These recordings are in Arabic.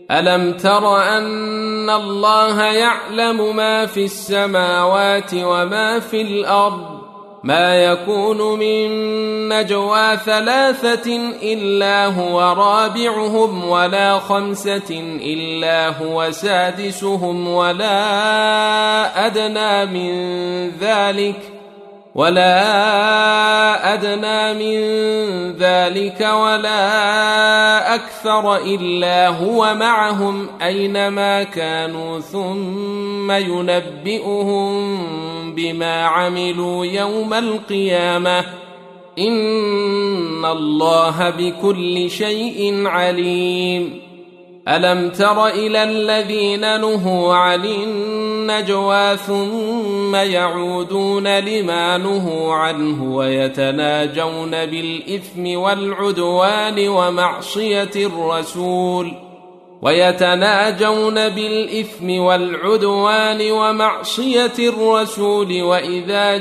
ألم تر أن الله يعلم ما في السماوات وما في الأرض ما يكون من نجوى ثلاثة إلا هو رابعهم ولا خمسة إلا هو سادسهم ولا أدنى من ذلك ولا أكثر إلا هو معهم أينما كانوا ثم ينبئهم بما عملوا يوم القيامة إن الله بكل شيء عليم. ألم تر إلى الذين نهوا عن النجوى ثم يعودون لما نهوا عنه ويتناجون بالإثم والعدوان ومعصية الرسول وإذا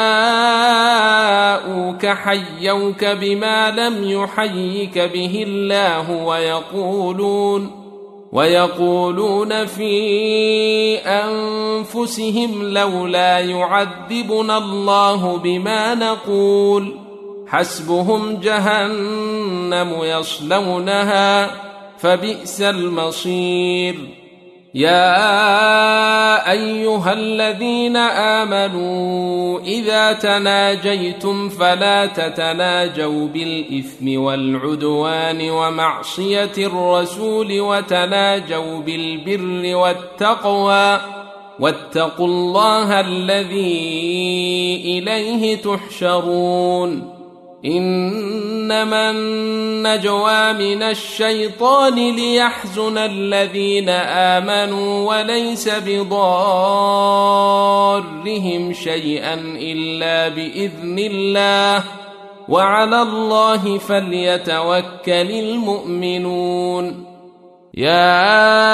جاءوك حيوك بما لم يحيك به الله ويقولون في أنفسهم لولا يعذبنا الله بما نقول حسبهم جهنم يصلونها فبئس المصير. يا أيها الذين آمنوا إذا تناجيتم فلا تتناجوا بالإثم والعدوان ومعصية الرسول وتناجوا بالبر والتقوى واتقوا الله الذي إليه تحشرون. إنما النجوى من الشيطان ليحزن الذين آمنوا وليس بضارهم شيئا إلا بإذن الله وعلى الله فليتوكل المؤمنون. يا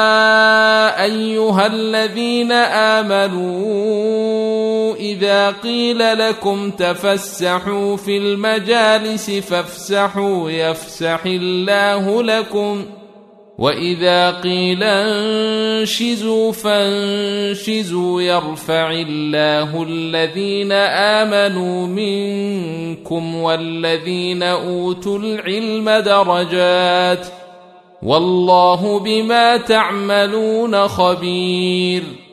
أيها الذين آمنوا إذا قيل لكم تفسحوا في المجالس فافسحوا يفسح الله لكم وإذا قيل انشزوا فانشزوا يرفع الله الذين آمنوا منكم والذين أوتوا العلم درجات والله بما تعملون خبير.